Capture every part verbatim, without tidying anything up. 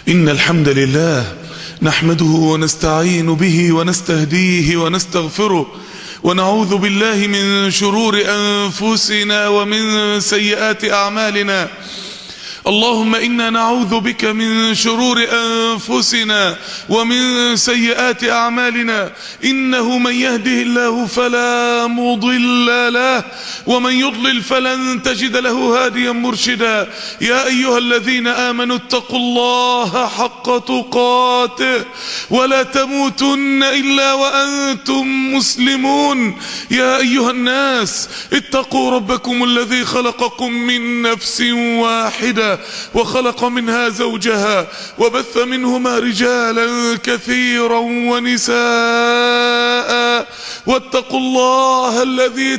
إن الحمد لله نحمده ونستعين به ونستهديه ونستغفره ونعوذ بالله من شرور أنفسنا ومن سيئات أعمالنا. اللهم إنا نعوذ بك من شرور أنفسنا ومن سيئات أعمالنا، إنه من يهده الله فلا مضل له ومن يضلل فلن تجد له هاديا مرشدا. يا أيها الذين آمنوا اتقوا الله حق تقاته ولا تموتن إلا وأنتم مسلمون. يا أيها الناس اتقوا ربكم الذي خلقكم من نفس واحدة وخلق منها زوجها وبث منهما رجالا كثيرا ونساء، واتقوا الله الذي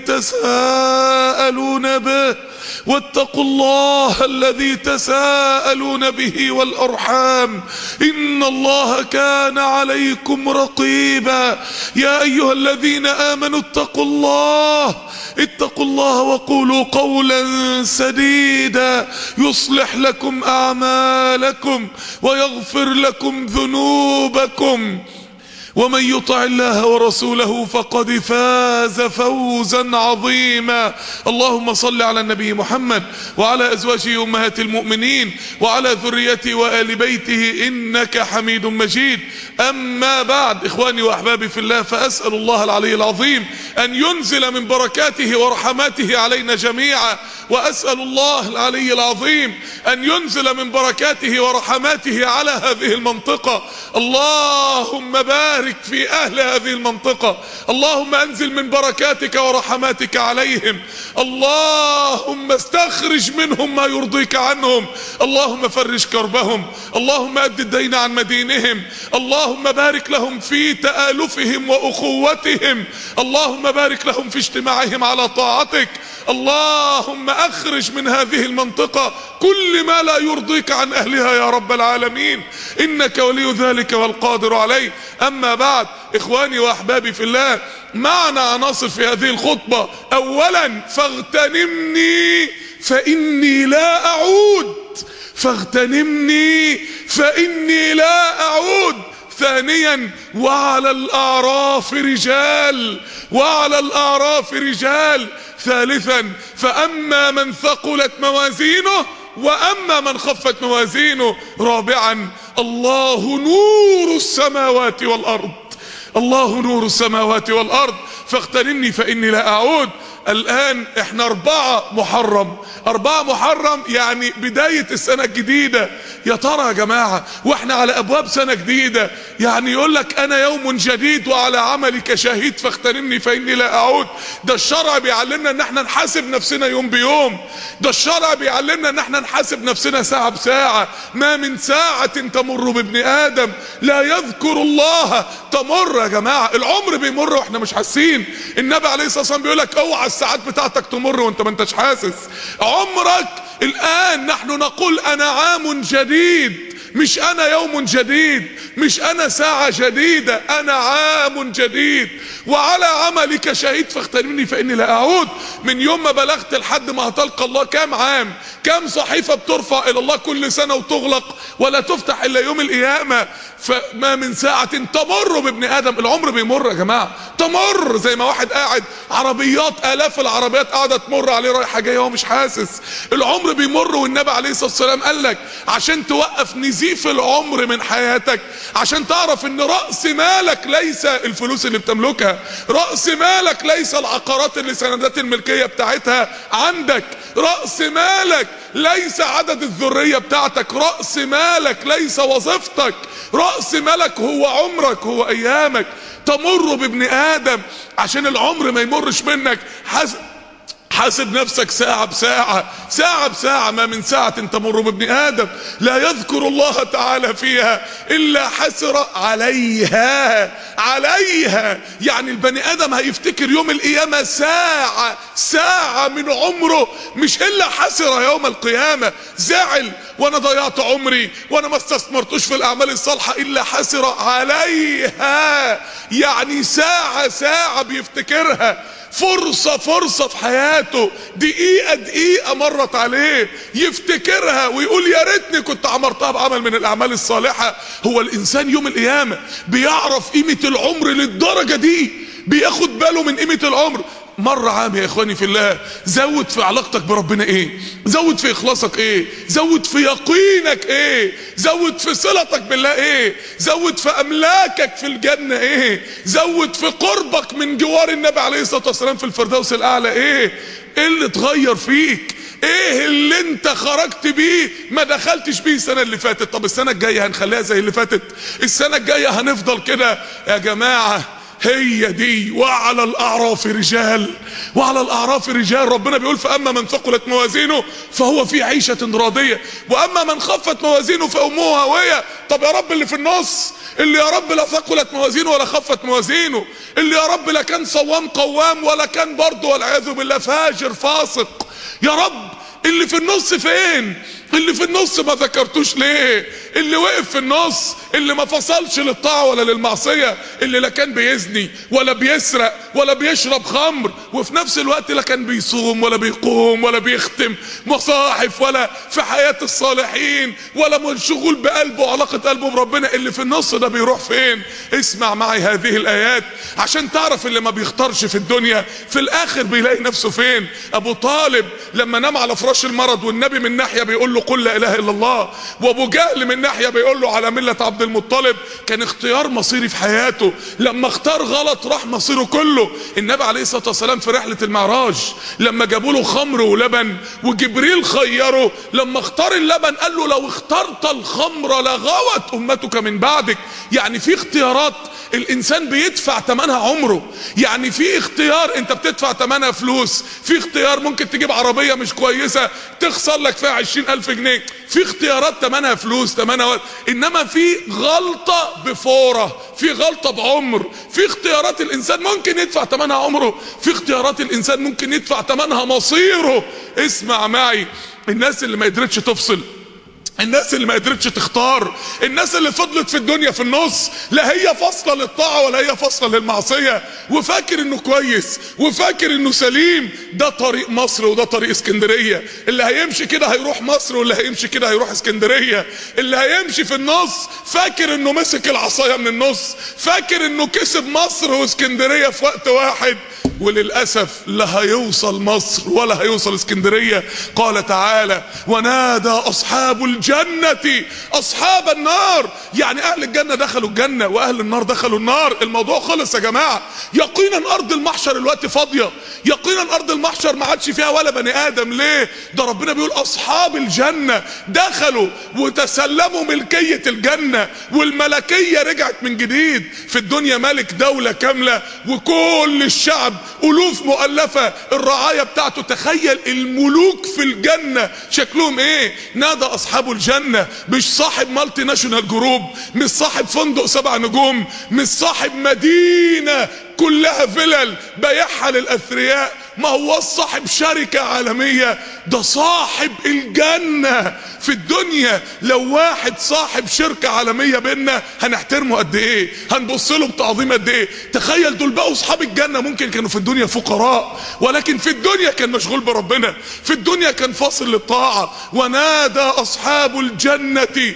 تساءلون به واتقوا الله الذي تساءلون به والأرحام إن الله كان عليكم رقيبا. يا أيها الذين آمنوا اتقوا الله اتقوا الله وقولوا قولا سديدا يصلح لكم أعمالكم ويغفر لكم ذنوبكم، ومن يطع الله ورسوله فقد فاز فوزا عظيما. اللهم صل على النبي محمد وعلى أزواجه أمهات المؤمنين وعلى ذريته وآل بيته إنك حميد مجيد. أما بعد، إخواني وأحبابي في الله، فأسأل الله العلي العظيم أن ينزل من بركاته ورحماته علينا جميعا، وأسأل الله العلي العظيم أن ينزل من بركاته ورحماته على هذه المنطقة. اللهم بارك في أهل هذه المنطقة، اللهم أنزل من بركاتك ورحماتك عليهم، اللهم استخرج منهم ما يرضيك عنهم، اللهم فرج كربهم، اللهم أد الدين عن مدينهم، اللهم بارك لهم في تآلفهم وأخوتهم، اللهم بارك لهم في اجتماعهم على طاعتك. اللهم أخرج من هذه المنطقة كل ما لا يرضيك عن أهلها يا رب العالمين، إنك ولي ذلك والقادر عليه. أما بعد، إخواني وأحبابي في الله، معنا عناصر في هذه الخطبة. أولا، فاغتنمني فإني لا أعود، فاغتنمني فإني لا أعود. ثانيا، وعلى الأعراف رجال، وعلى الأعراف رجال. ثالثا، فأما من ثقلت موازينه وأما من خفت موازينه. رابعا، الله نور السماوات والأرض، الله نور السماوات والأرض. فاغتنمني فإني لا أعود. الآن احنا أربعة محرم، أربعة محرم يعني بداية السنة الجديدة. يا ترى يا جماعة واحنا على أبواب سنة جديدة، يعني يقول لك أنا يوم جديد وعلى عملك شهيد فاغتنمني فإني لا أعود. ده الشرع بيعلمنا ان احنا نحاسب نفسنا يوم بيوم، ده الشرع بيعلمنا ان احنا نحاسب نفسنا ساعة بساعة. ما من ساعة تمر بابن آدم لا يذكر الله. تمر يا جماعة، العمر بيمر واحنا مش حاسين. النبي عليه الصلاة والسلام بيقول لك اوعى الساعات بتاعتك تمر وانت ما انتش حاسس. عمرك الآن نحن نقول أنا عام جديد، مش أنا يوم جديد، مش أنا ساعة جديدة، أنا عام جديد وعلى عملك شهيد فاغتنمني فإني لا أعود. من يوم ما بلغت لحد ما هتلقى الله كام عام؟ كام صحيفة بترفع إلى الله كل سنة وتغلق ولا تفتح إلا يوم القيامة؟ فما من ساعة تمر بابن آدم. العمر بيمر يا جماعة، تمر زي ما واحد قاعد عربيات، آلاف العربيات قاعدة تمر عليه رايحة جاية وهو مش حاسس. العمر بيمر، والنبي عليه الصلاة والسلام قال لك عشان توقف نزيف العمر من حياتك، عشان تعرف ان رأس مالك ليس الفلوس اللي بتملكها، رأس مالك ليس العقارات اللي سندات الملكية بتاعتها عندك، رأس مالك ليس عدد الذرية بتاعتك، رأس مالك ليس وظيفتك، رأس مالك هو عمرك، هو ايامك. تمر بابن آدم عشان العمر ما يمرش منك. حسب حاسب نفسك ساعة بساعة، ساعة بساعة. ما من ساعة تمر بابن آدم لا يذكر الله تعالى فيها إلا حسر عليها، عليها يعني البني آدم هيفتكر يوم القيامة ساعة ساعة من عمره، مش إلا حسر يوم القيامة. زعل وانا ضيعت عمري وانا ما استثمرتوش في الأعمال الصالحة، إلا حسر عليها يعني ساعة ساعة بيفتكرها، فرصة فرصة في حياته، دقيقة دقيقة مر مرت عليه يفتكرها ويقول يا ريتني كنت عمرتها بعمل من الاعمال الصالحة. هو الانسان يوم القيامة بيعرف قيمة العمر للدرجة دي، بياخد باله من قيمة العمر. مرة عام يا اخواني في الله، زود في علاقتك بربنا ايه، زود في اخلاصك ايه، زود في يقينك ايه، زود في صلتك بالله ايه، زود في املاكك في الجنة ايه، زود في قربك من جوار النبي عليه الصلاة والسلام في الفردوس الاعلى ايه. ايه اللي اتغير فيك؟ ايه اللي انت خرجت بيه ما دخلتش بيه السنة اللي فاتت؟ طب السنة الجاية هنخليها زي اللي فاتت؟ السنة الجاية هنفضل كده؟ يا جماعة هي دي وعلى الاعراف رجال، وعلى الاعراف رجال. ربنا بيقول فاما من ثقلت موازينه فهو في عيشة راضية واما من خفت موازينه فامه هاوية. طب يا رب اللي في النص، اللي يا رب لا ثقلت موازينه ولا خفت موازينه، اللي يا رب لا كان صوام قوام ولا كان برضه والعياذ بالله فاجر فاسق، يا رب اللي في النص فين؟ اللي في النص ما ذكرتوش ليه؟ اللي وقف في النص، اللي ما فصلش للطاعة ولا للمعصية، اللي لا كان بيزني ولا بيسرق ولا بيشرب خمر، وفي نفس الوقت لا كان بيصوم ولا بيقوم ولا بيختم مصاحف ولا في حياة الصالحين ولا منشغول بقلبه وعلاقة قلبه بربنا. اللي في النص ده بيروح فين؟ اسمع معي هذه الآيات عشان تعرف اللي ما بيختارش في الدنيا في الآخر بيلاقي نفسه فين. أبو طالب لما نام على فراش المرض والنبي من ناحية بيقول له قل لا اله الا الله، وابو جهل من ناحيه بيقول له على مله عبد المطلب، كان اختيار مصيري في حياته. لما اختار غلط راح مصيره كله. النبي عليه الصلاه والسلام في رحله المعراج لما جابوا له خمر ولبن وجبريل خيره، لما اختار اللبن قال له لو اخترت الخمر لغوت امتك من بعدك. يعني في اختيارات الانسان بيدفع ثمنها عمره، يعني في اختيار انت بتدفع ثمنها فلوس، في اختيار ممكن تجيب عربيه مش كويسه تخسر لك فيها عشرين الف جنيه، في اختيارات ثمنها فلوس ثمنها وقت. انما في غلطه بفوره، في غلطه بعمر، في اختيارات الانسان ممكن يدفع ثمنها عمره، في اختيارات الانسان ممكن يدفع ثمنها مصيره. اسمع معي، الناس اللي ما قدرتش تفصل، الناس اللي ما قدرتش تختار، الناس اللي فضلت في الدنيا في النص، لا هي فاصله للطاعه ولا هي فاصله للمعصيه، وفاكر انه كويس وفاكر انه سليم، ده طريق مصر وده طريق اسكندريه. اللي هيمشي كده هيروح مصر واللي هيمشي كده هيروح اسكندريه. اللي هيمشي في النص فاكر انه مسك العصايه من النص، فاكر انه كسب مصر واسكندريه في وقت واحد، وللأسف لا هيوصل مصر ولا هيوصل اسكندرية. قال تعالى ونادى أصحاب الجنة أصحاب النار، يعني أهل الجنة دخلوا الجنة وأهل النار دخلوا النار. الموضوع خلص يا جماعة. يقينا أرض المحشر الوقت فاضية، يقينا أرض المحشر ما عادش فيها ولا بني آدم. ليه؟ ده ربنا بيقول أصحاب الجنة دخلوا وتسلموا ملكية الجنة، والملكية رجعت من جديد. في الدنيا ملك دولة كاملة وكل الشعب ألوف مؤلفة الرعاية بتاعته. تخيل الملوك في الجنة شكلهم ايه. نادى أصحاب الجنة، مش صاحب مالتي ناشونال جروب، مش صاحب فندق سبع نجوم، مش صاحب مدينة كلها فلل بيعها للأثرياء، ما هو صاحب شركة عالمية، ده صاحب الجنة. في الدنيا لو واحد صاحب شركة عالمية بينا هنحترمه قد ايه، هنبص له بتعظيم قد ايه. تخيل دول بقوا اصحاب الجنة، ممكن كانوا في الدنيا فقراء ولكن في الدنيا كان مشغول بربنا، في الدنيا كان فاصل للطاعة. ونادى اصحاب الجنة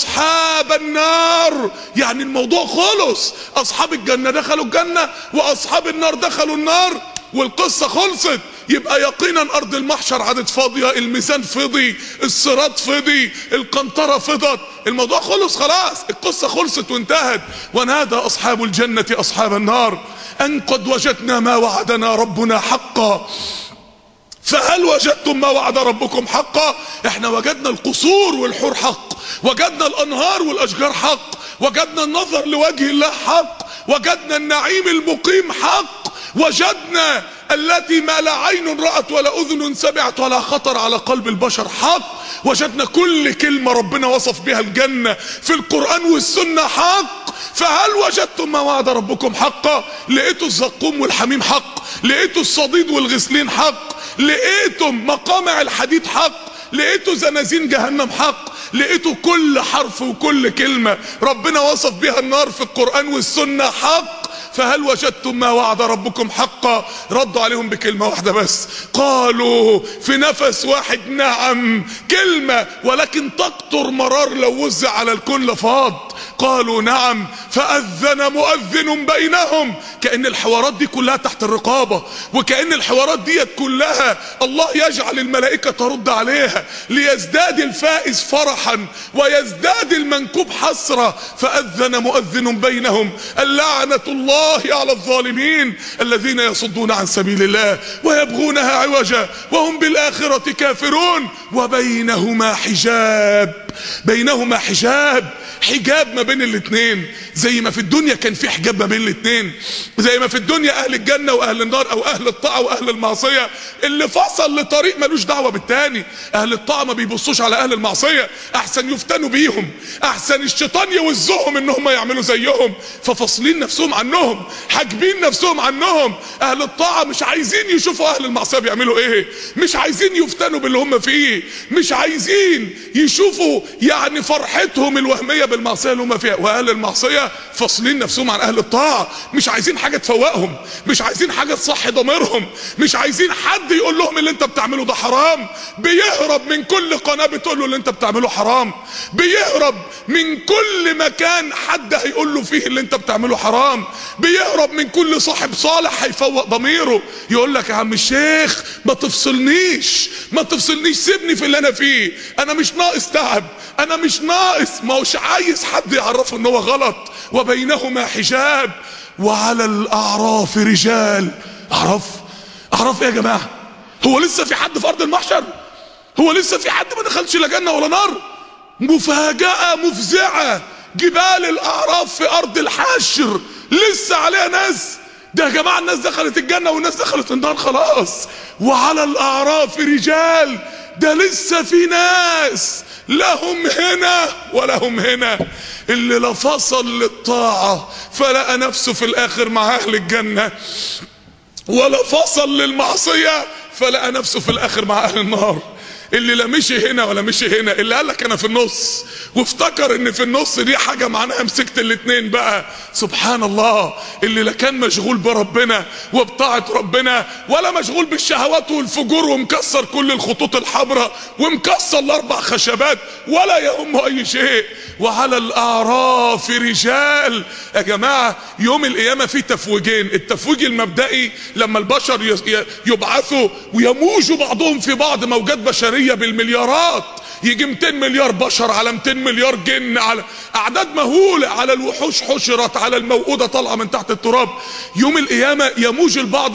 اصحاب النار، يعني الموضوع خلص، اصحاب الجنة دخلوا الجنة واصحاب النار دخلوا النار والقصة خلصت. يبقى يقينا ارض المحشر عادت فاضية، الميزان فضي، الصراط فضي، القنطرة فضت، الموضوع خلص خلاص، القصة خلصت وانتهت. ونادى اصحاب الجنة اصحاب النار ان قد وجدنا ما وعدنا ربنا حقا فهل وجدتم ما وعد ربكم حقا. احنا وجدنا القصور والحور حق، وجدنا الانهار والاشجار حق، وجدنا النظر لوجه الله حق، وجدنا النعيم المقيم حق، وجدنا التي ما لا عين رأت ولا أذن سمعت ولا خطر على قلب البشر حق، وجدنا كل كلمة ربنا وصف بها الجنة في القرآن والسنة حق. فهل وجدتم ما وعد ربكم حقا. لقيتوا الزقوم والحميم حق، لقيتوا الصديد والغسلين حق، لقيتم مقامع الحديد حق، لقيتوا زنازين جهنم حق، لقيتوا كل حرف وكل كلمة ربنا وصف بها النار في القرآن والسنة حق. فهل وجدتم ما وعد ربكم حقا؟ ردوا عليهم بكلمة واحدة بس، قالوا في نفس واحد نعم، كلمة ولكن تقطر مرار لو وزع على الكون لفاض. قالوا نعم. فأذن مؤذن بينهم، كأن الحوارات دي كلها تحت الرقابة، وكأن الحوارات دي كلها الله يجعل الملائكة ترد عليها ليزداد الفائز فرحا ويزداد المنكوب حسرة. فأذن مؤذن بينهم اللعنة الله على الظالمين الذين يصدون عن سبيل الله ويبغونها عوجا وهم بالآخرة كافرون وبينهما حجاب. بينهما حجاب، حجاب ما بين الاثنين. زي ما في الدنيا كان في حجاب ما بين الاثنين، زي ما في الدنيا اهل الجنة واهل النار، او اهل الطاعة واهل المعصية، اللي فصل لطريق ملوش دعوة بالتاني. اهل الطاعة ما بيبصوش على اهل المعصية، احسن يفتنوا بيهم، احسن الشيطان يوزهم ان هم يعملوا زيهم، ففصلين نفسهم عنهم، حاجبين نفسهم عنهم. اهل الطاعة مش عايزين يشوفوا اهل المعصية بيعملوا ايه، مش عايزين يفتنوا باللي هم فيه، مش عايزين يشوفوا يعني فرحتهم الوهمية بالمعصية اللي هم فيها. واهل المعصية فاصلين نفسهم عن اهل الطاعة، مش عايزين حاجة تفوقهم، مش عايزين حاجة تصحي ضميرهم، مش عايزين حد يقول لهم اللي انت بتعمله ده حرام. بيهرب من كل قناة بتقول له اللي انت بتعمله حرام، بيهرب من كل مكان حد هيقول له فيه اللي انت بتعمله حرام، بيهرب من كل صاحب صالح هيفوق ضميره يقول لك يا عم الشيخ ما تفصلنيش، ما تفصلنيش، سيبني في اللي انا فيه، انا مش ناقص تعب، انا مش ناقص، ما هوش عايز حد يعرفه ان هو غلط. وبينهما حجاب وعلى الاعراف رجال. اعراف اعراف ايه يا جماعه؟ هو لسه في حد في ارض المحشر؟ هو لسه في حد ما دخلش لا جنه ولا نار؟ مفاجاه مفزعه، جبال الاعراف في ارض الحشر لسه عليها ناس. ده يا جماعه الناس دخلت الجنه والناس دخلت النار خلاص. وعلى الاعراف رجال، ده لسه في ناس لهم هنا ولهم هنا. اللي لا فصل للطاعة فلقى نفسه في الاخر مع اهل الجنة، ولا فصل للمعصية فلقى نفسه في الاخر مع اهل النار. اللي لا مشي هنا ولا مشي هنا، اللي قالك انا في النص وافتكر ان في النص دي حاجة معناها مسكت الاتنين بقى، سبحان الله. اللي لا كان مشغول بربنا وبطاعة ربنا، ولا مشغول بالشهوات والفجور ومكسر كل الخطوط الحمراء ومكسر الاربع خشبات، ولا يهمه اي شيء. وعلى الاعراف رجال. يا جماعة يوم القيامة في تفويجين، التفويج المبدئي لما البشر يبعثوا ويموجوا بعضهم في بعض، موجات بشرية بالمليارات، يجي مئتين مليار بشر على مئتين مليار جن، على اعداد مهولة، على الوحوش حشرت، على الموءودة طالعة من تحت التراب. يوم القيامة يموج البعض،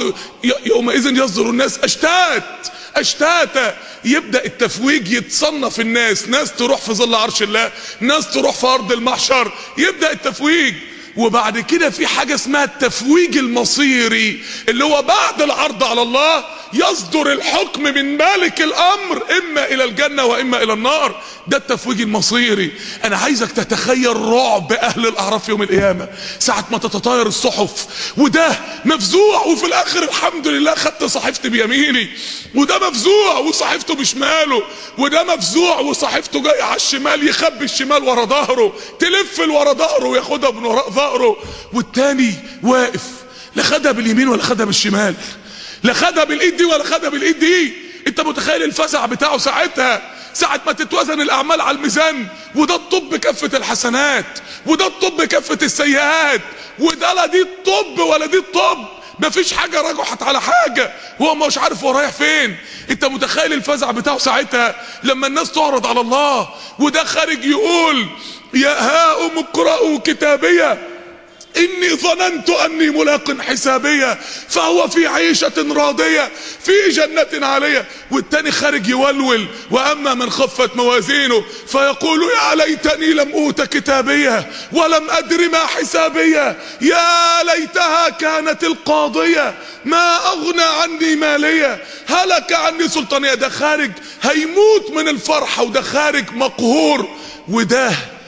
يومئذ يصدر الناس اشتات اشتاتا. يبدأ التفويج يتصنف الناس، ناس تروح في ظل عرش الله، ناس تروح في ارض المحشر. يبدأ التفويج. وبعد كده في حاجة اسمها التفويج المصيري، اللي هو بعد العرض على الله يصدر الحكم من مالك الامر، اما الى الجنة واما الى النار. ده التفويج المصيري. انا عايزك تتخيل رعب اهل الاعراف يوم القيامة ساعة ما تتطاير الصحف، وده مفزوع وفي الاخر الحمد لله خدت صحيفتي بيميني، وده مفزوع وصحيفته بشماله، وده مفزوع وصحيفته جاي على الشمال يخبي الشمال ورا ظهره، تلف ورا ظهره وياخدها من وراء ظهره، والتاني واقف لا خدها باليمين ولا خدها بالشمال، لا خدها بالايد دي ولا خدها بالايد دي. انت متخيل الفزع بتاعه ساعتها ساعة ما تتوزن الاعمال على الميزان، وده الطب كفة الحسنات وده الطب كفة السيئات، وده لا دي الطب ولا دي الطب، مفيش حاجة رجحت على حاجة، هو مش عارف هو رايح فين. انت متخيل الفزع بتاعه ساعتها لما الناس تعرض على الله، وده خارج يقول يا هاؤم اقرأوا كتابية إني ظننت أني ملاق حسابية فهو في عيشة راضية في جنة عالية. والتاني خارج يولول وأما من خفت موازينه فيقول يا ليتني لم أوت كتابية ولم أدر ما حسابية يا ليتها كانت القاضية ما أغنى عني مالية هلك عني سلطانية. ده خارج هيموت من الفرحة، وده خارج مقهور، وده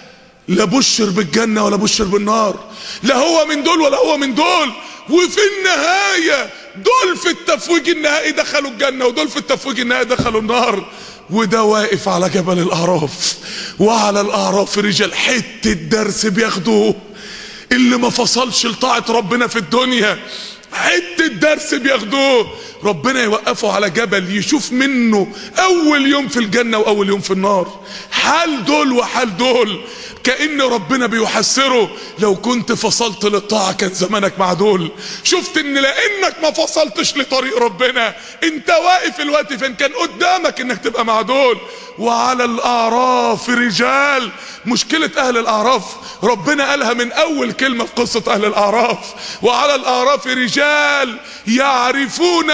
لا بشر بالجنة ولا بشر بالنار، لا هو من دول ولا هو من دول. وفي النهاية دول في التفويج النهائي دخلوا الجنة، ودول في التفويج النهائي دخلوا النار. وده واقف على جبل الأعراف، وعلى الأعراف رجال. حتة درس بياخدوه اللي ما فصلش لطاعة ربنا في الدنيا حتة درس بياخدوه، ربنا يوقفه على جبل يشوف منه اول يوم في الجنة واول يوم في النار، حال دول وحال دول، كأن ربنا بيحسره لو كنت فصلت للطاعة كان زمانك مع دول. شفت ان لانك ما فصلتش لطريق ربنا انت واقف الوقت فين، كان قدامك انك تبقى مع دول. وعلى الاعراف رجال، مشكلة اهل الاعراف ربنا قالها من اول كلمة في قصة اهل الاعراف، وعلى الاعراف رجال يعرفون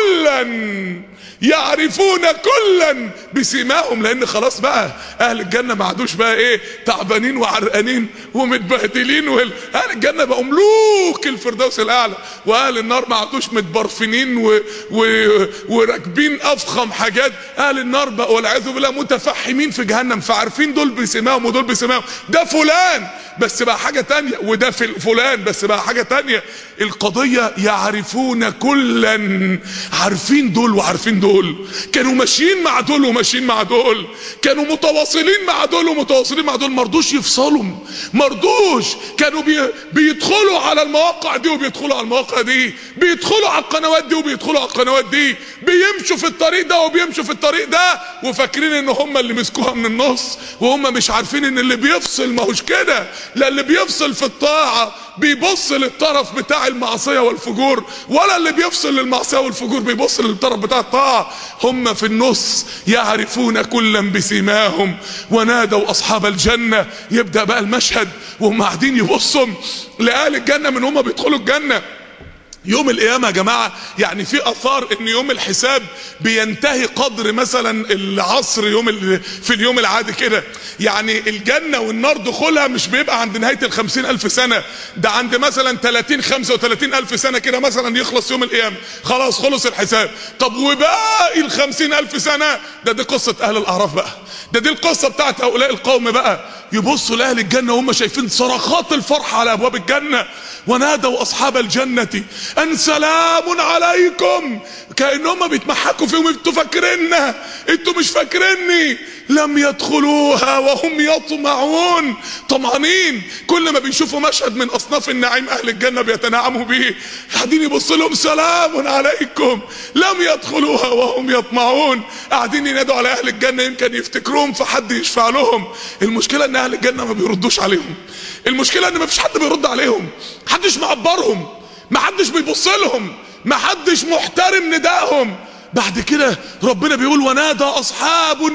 كلا يعرفون كلا بسيماهم، لان خلاص بقى اهل الجنة ما عادوش بقى ايه تعبانين وعرقانين ومتبهدلين، واهل الجنة بقوا ملوك الفردوس الاعلى، واهل النار ما عادوش متبرفنين و... و... وراكبين افخم حاجات، اهل النار بقوا والعياذ بالله متفحمين في جهنم، فعارفين دول بسيماهم ودول بسيماهم، ده فلان بس بقى حاجة تانية وده فلان بس بقى حاجة تانية. القضية يعرفون كلا، عارفين دول وعارفين دول، كانوا ماشيين مع دول وماشيين مع دول، كانوا متواصلين مع دول ومتواصلين مع دول، مرضوش يفصلوا، مرضوش، كانوا بي بيدخلوا على المواقع دي وبيدخلوا على المواقع دي، بيدخلوا على القنوات دي وبيدخلوا على القنوات دي، بيمشوا في الطريق ده وبيمشوا في الطريق ده، وفاكرين ان هم اللي مسكوها من النص، وهم مش عارفين ان اللي بيفصل ما هوش كده، لا اللي بيفصل في الطاعة بيبص للطرف بتاع المعصية والفجور، ولا اللي بيفصل للمعصية والفجور بيبص للطرف بتاع الطاعة، هم في النص. يعرفون كلا بسيماهم ونادوا اصحاب الجنة. يبدأ بقى المشهد وهم قاعدين يبصوا لأهل الجنة من هم بيدخلوا الجنة. يوم القيامة يا جماعة يعني في اثار ان يوم الحساب بينتهي قدر مثلا العصر يوم في اليوم العادي كده، يعني الجنة والنار دخولها مش بيبقى عند نهاية الخمسين الف سنة، ده عند مثلا تلاتين خمسة وتلاتين الف سنة كده مثلا يخلص يوم القيامة، خلاص خلص الحساب. طب وباقي الخمسين الف سنة ده دي قصة اهل الاعراف بقى، ده دي القصة بتاعت هؤلاء القوم بقى. يبصوا لاهل الجنة وهم شايفين صرخات الفرحة على ابواب الجنة، ونادوا اصحاب الجنة ان سلام عليكم، كأنهم بيتمحكوا فيهم، انتوا فاكريننا، انتوا مش فاكريني، لم يدخلوها وهم يطمعون، طمعانين، كل ما بيشوفوا مشهد من اصناف النعيم اهل الجنة بيتنعموا به قاعدين يبصوا لهم سلام عليكم، لم يدخلوها وهم يطمعون، قاعدين ينادوا على اهل الجنة يمكن يفتكروهم فحد يشفع لهم. المشكلة ان اهل الجنة ما بيردوش عليهم، المشكلة ان ما فيش حد بيرد عليهم، محدش معبرهم، محدش بيبص لهم، محدش محترم ندائهم. بعد كده ربنا بيقول ونادى اصحاب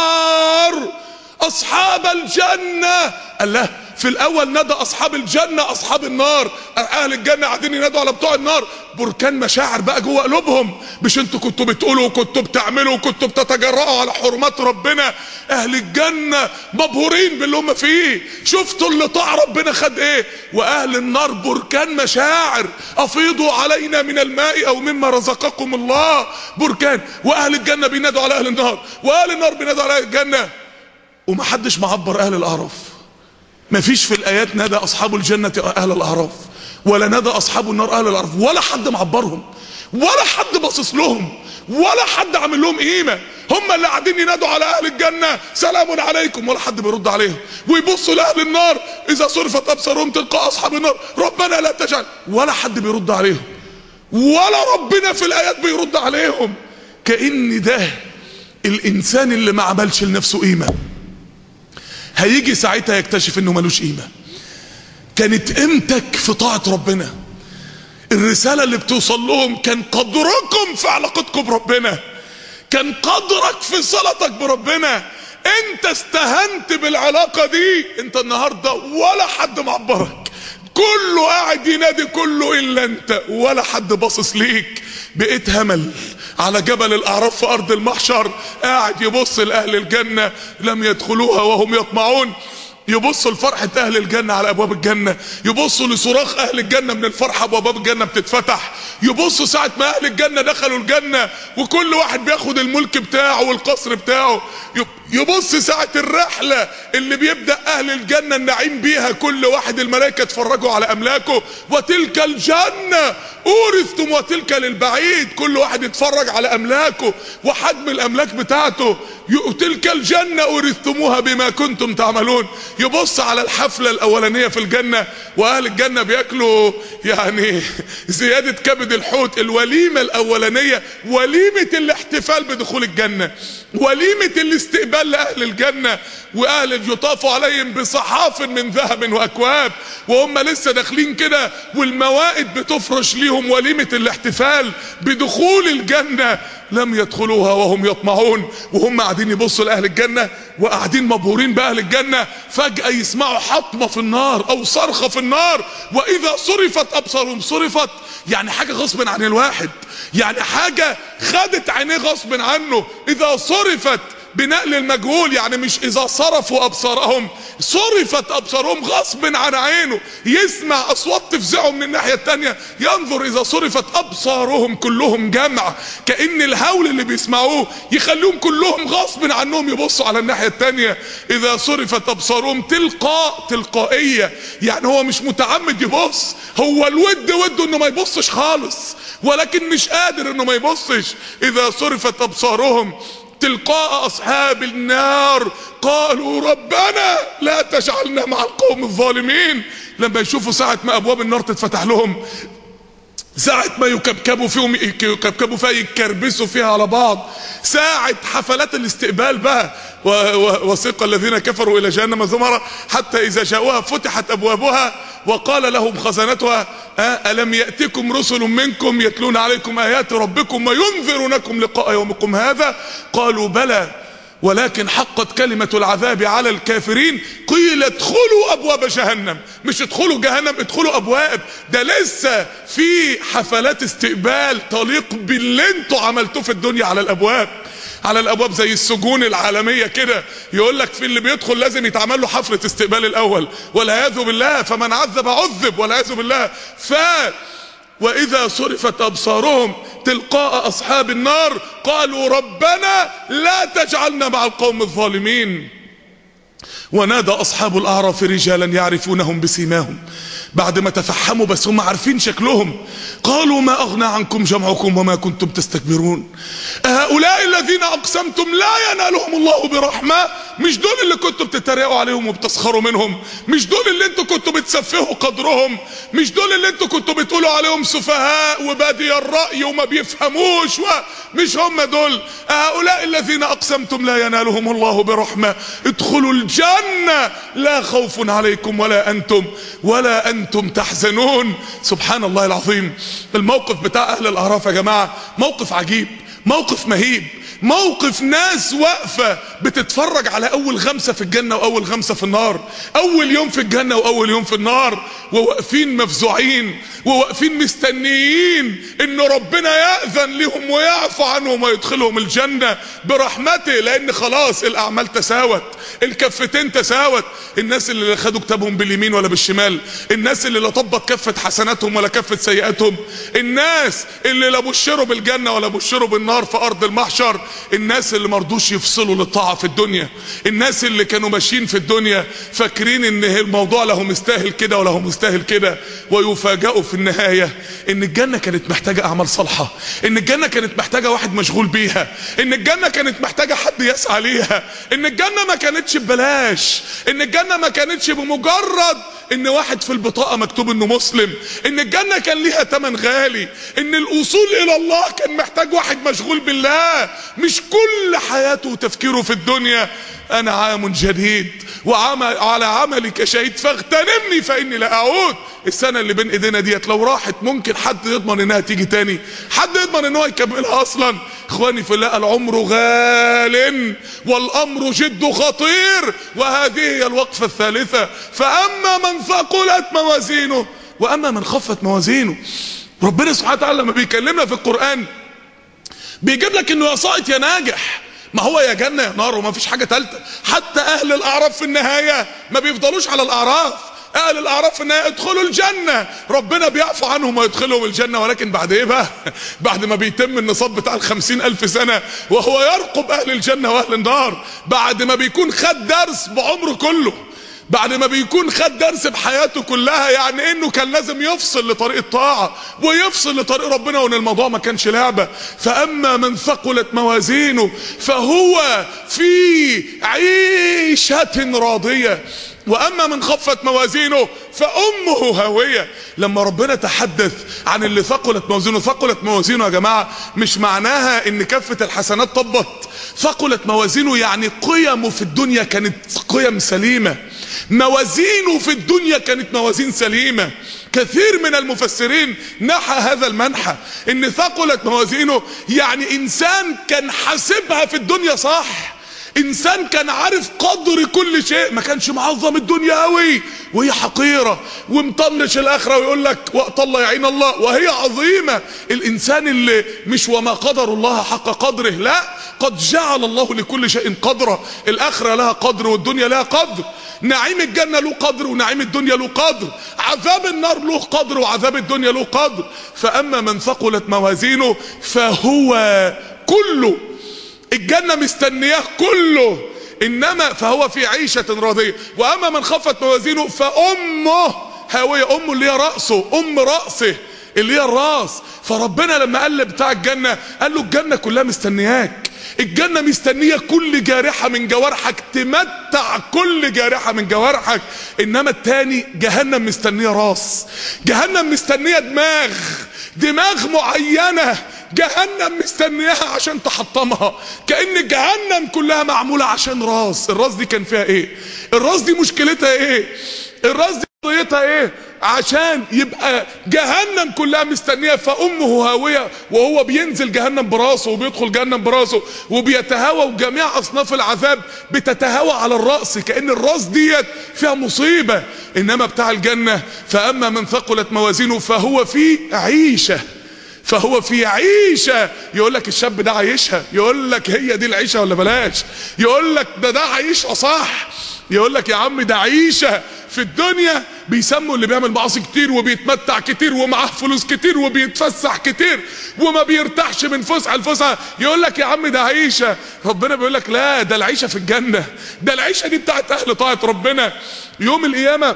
النار اصحاب الجنة. الله، في الاول نادى اصحاب الجنة اصحاب النار، اهل الجنة قاعدين ينادوا على بتوع النار، بركان مشاعر بقى جوه قلوبهم، مش انتوا كنتوا بتقولوا وكنتوا بتعملوا وكنتوا بتتجرأوا على حرمات ربنا، اهل الجنة مبهورين باللي هم فيه، شفتوا اللي طاع ربنا خد ايه، واهل النار بركان مشاعر، افيضوا علينا من الماء او مما رزقكم الله، بركان، واهل الجنة بينادوا على اهل النار، واهل النار بينادوا على اهل الجنة، ومحدش معبر اهل الاعراف. مفيش في الايات نادى اصحاب الجنة اهل الاعراف، ولا نادى اصحاب النار اهل الاعراف، ولا حد معبرهم، ولا حد باصص لهم، ولا حد عامل لهم قيمه، هم اللي قاعدين ينادوا على اهل الجنة سلام عليكم، ولا حد بيرد عليهم، ويبصوا لاهل النار اذا صرفت ابصارهم تلقاء اصحاب النار ربنا لا تجعل، ولا حد بيرد عليهم، ولا ربنا في الايات بيرد عليهم. كأن ده الانسان اللي ما عملش لنفسه قيمه هيجي ساعتها يكتشف انه ملوش قيمة. كانت قيمتك في طاعة ربنا، الرسالة اللي بتوصل لهم كان قدركم في علاقتكم بربنا، كان قدرك في صلتك بربنا، انت استهنت بالعلاقة دي، انت النهاردة ولا حد معبرك، كله قاعد ينادي كله الا انت، ولا حد باصص ليك، بقيت همل على جبل الاعراف في ارض المحشر، قاعد يبص لاهل الجنة لم يدخلوها وهم يطمعون، يبصوا لفرحة اهل الجنة على ابواب الجنة، يبصوا لصراخ اهل الجنة من الفرحة وابواب الجنة بتتفتح، يبصوا ساعة ما اهل الجنة دخلوا الجنة وكل واحد بياخد الملك بتاعه والقصر بتاعه، يبص ساعة الرحلة اللي بيبدأ اهل الجنة النعيم بيها، كل واحد الملائكة اتفرجوا على املاكه، وتلك الجنة اورثتم وتلك للبعيد، كل واحد يتفرج على املاكه وحجم الاملاك بتاعته، تلك الجنة أورثتموها بما كنتم تعملون. يبص على الحفلة الأولانية في الجنة وأهل الجنة بيأكلوا يعني زيادة كبد الحوت. الوليمة الأولانية وليمة الاحتفال بدخول الجنة، وليمة الاستقبال لأهل الجنة، وأهل يطافوا عليهم بصحاف من ذهب وأكواب وهم لسه داخلين كده، والموائد بتفرش ليهم وليمة الاحتفال بدخول الجنة. لم يدخلوها وهم يطمعون، وهم قاعدين يبصوا لأهل الجنة وقاعدين مبهورين بأهل الجنة، فجأة يسمعوا حطمة في النار أو صرخة في النار. وإذا صرفت أبصارهم، صرفت يعني حاجة غصب عن الواحد، يعني حاجة خدت عينيه غصب عنه. إذا صرفت بنقل المجهول، يعني مش إذا صرفوا أبصارهم، صرفت أبصارهم غصب عن عينه، يسمع أصوات تفزعه من الناحية التانية. ينظر إذا صرفت أبصارهم، كلهم جمع، كأن الهول اللي بيسمعوه يخليهم كلهم غصب عنهم يبصوا على الناحية التانية. إذا صرفت أبصارهم تلقاء، تلقائية، يعني هو مش متعمد يبص، هو الود وده إنه ما يبصش خالص، ولكن مش قادر إنه ما يبصش. إذا صرفت أبصارهم تلقاء أصحاب النار قالوا ربنا لا تجعلنا مع القوم الظالمين. لما يشوفوا ساعة ما أبواب النار تتفتح لهم، ساعة ما يكبكبوا فيهم، يكبكبوا فيها، يكربسوا فيها على بعض، ساعة حفلات الاستقبال بقى. وسيق الذين كفروا إلى جهنم زمرا حتى إذا جاءوها فتحت أبوابها وقال لهم خزنتها ألم يأتكم رسل منكم يتلون عليكم آيات ربكم وينذرونكم لقاء يومكم هذا قالوا بلى ولكن حقت كلمة العذاب على الكافرين قيل ادخلوا أبواب جهنم. مش ادخلوا جهنم، ادخلوا أبواب. ده لسه في حفلات استقبال تليق باللي انتوا عملتوه في الدنيا على الأبواب، على الابواب زي السجون العالميه كده. يقول لك في اللي بيدخل لازم يتعمل له حفله استقبال الاول، والعياذ بالله، فمن عذب عذب والعياذ بالله. ف واذا صرفت ابصارهم تلقاء اصحاب النار قالوا ربنا لا تجعلنا مع القوم الظالمين. ونادى اصحاب الاعراف رجالا يعرفونهم بسيماهم، بعد ما تفحموا بس هم عارفين شكلهم، قالوا ما اغنى عنكم جمعكم وما كنتم تستكبرون هؤلاء الذين اقسمتم لا ينالهم الله برحمة. مش دول اللي كنتوا بتتريقوا عليهم وبتسخروا منهم؟ مش دول اللي انتوا كنتوا بتسفهوا قدرهم؟ مش دول اللي انتوا كنتوا بتقولوا عليهم سفهاء وبادي الرأي وما بيفهموش؟ مش هم دول؟ هؤلاء الذين اقسمتم لا ينالهم الله برحمة ادخلوا الجنة لا خوف عليكم ولا انتم ولا انتم تحزنون. سبحان الله العظيم. الموقف بتاع اهل الاعراف يا جماعة موقف عجيب، موقف مهيب، موقف ناس واقفة بتتفرج على اول خمسة في الجنة واول خمسة في النار، اول يوم في الجنة واول يوم في النار، وواقفين مفزوعين وواقفين مستنيين ان ربنا يأذن لهم ويعفو عنهم ويدخلهم الجنة برحمته، لان خلاص الاعمال تساوت، الكفتين تساوت. الناس اللي لا خدوا كتابهم باليمين ولا بالشمال، الناس اللي لا طبت كفة حسناتهم ولا كفة سيئاتهم، الناس اللي لا بشروا بالجنة ولا بشروا بالنار في ارض المحشر، الناس اللي مرضوش يفصلوا للطاعة في الدنيا، الناس اللي كانوا ماشيين في الدنيا فاكرين ان الموضوع له مستاهل كده وله مستاهل كده، ويفاجئوا في النهاية ان الجنة كانت محتاجة اعمال صالحة، ان الجنة كانت محتاجة واحد مشغول بيها، ان الجنة كانت محتاجة حد يسعى ليها، ان الجنة ما كانتش ببلاش، ان الجنة ما كانتش بمجرد ان واحد في البطاقة مكتوب انه مسلم، ان الجنة كان ليها تمن غالي، ان الوصول الى الله كان محتاج واحد مشغول بالله، مش كل حياته وتفكيره في الدنيا انا عام جديد وعمل على عملك شهيد فاغتنمني فاني لا اعود. السنة اللي بين ايدينا ديت لو راحت ممكن حد يضمن انها تيجي تاني؟ حد يضمن ان هو يكملها اصلا؟ اخواني في الله، العمر غال والامر جد خطير، وهذه هي الوقفة الثالثة. فاما من ثقلت موازينه واما من خفت موازينه. ربنا سبحانه وتعالى لما بيكلمنا في القرآن بيجيب لك انه يا ساقط يا ناجح، ما هو يا جنة يا نار وما فيش حاجة تالتة. حتى اهل الاعراف في النهاية ما بيفضلوش على الاعراف، اهل الاعراف في النهاية ادخلوا الجنة، ربنا بيعفو عنهم ويدخلهم الجنة، ولكن بعد ايه بقى؟ بعد ما بيتم النصاب بتاع الخمسين الف سنة وهو يرقب اهل الجنة واهل النار، بعد ما بيكون خد درس بعمره كله، بعد ما بيكون خد درس بحياته كلها، يعني انه كان لازم يفصل لطريق الطاعة ويفصل لطريق ربنا، وان الموضوع ما كانش لعبة. فاما من ثقلت موازينه فهو في عيشة راضية، واما من خفت موازينه فامه هاوية. لما ربنا تحدث عن اللي ثقلت موازينه، ثقلت موازينه يا جماعة مش معناها ان كفة الحسنات طبت، ثقلت موازينه يعني قيمه في الدنيا كانت قيم سليمة، موازينه في الدنيا كانت موازين سليمة. كثير من المفسرين نحى هذا المنحى، ان ثقلت موازينه يعني انسان كان حاسبها في الدنيا صح، انسان كان عارف قدر كل شيء، ما كانش معظم الدنيا قوي وهي حقيرة، ومطنش الاخرة ويقول لك وقت الله يعين الله وهي عظيمة. الانسان اللي مش وما قدر الله حق قدره، لا، قد جعل الله لكل شيء قدره. الاخرة لها قدر والدنيا لها قدر، نعيم الجنة له قدر ونعيم الدنيا له قدر، عذاب النار له قدر وعذاب الدنيا له قدر. فاما من ثقلت موازينه فهو كله، الجنة مستنياه كله، انما فهو في عيشة راضية. واما من خفت موازينه فامه هاوية، امه اللي هي رأسه، ام رأسه اللي هي الراس. فربنا لما قال بتاع الجنة قال له الجنة كلها مستنياك، الجنة مستنية كل جارحة من جوارحك، تمتع كل جارحة من جوارحك. انما التاني جهنم مستنية راس، جهنم مستنية دماغ، دماغ معينة جهنم مستنياها عشان تحطمها. كأن جهنم كلها معمولة عشان راس. الراس دي كان فيها ايه؟ الراس دي مشكلتها ايه؟ الراس دي قضيتها ايه؟ عشان يبقى جهنم كلها مستنية. فأمه هاوية، وهو بينزل جهنم براسه وبيدخل جهنم براسه وبيتهاوى، وجميع أصناف العذاب بتتهاوى على الرأس، كأن الراس ديت فيها مصيبة. إنما بتاع الجنة فأما من ثقلت موازينه فهو في عيشة، فهو في عيشة. يقول لك الشاب ده عايشها، يقول لك هي دي العيشة ولا بلاش، يقول لك ده ده عايشها صح، يقول لك يا عم ده عيشة في الدنيا. بيسموا اللي بيعمل معاصي كتير وبيتمتع كتير ومعاه فلوس كتير وبيتفسح كتير وما بيرتاحش من فسحة لفسحة، يقول لك يا عم ده عيشة. ربنا بيقول لك لا، ده العيشة في الجنة، ده العيشة دي بتاعت اهل طاعة ربنا. يوم القيامة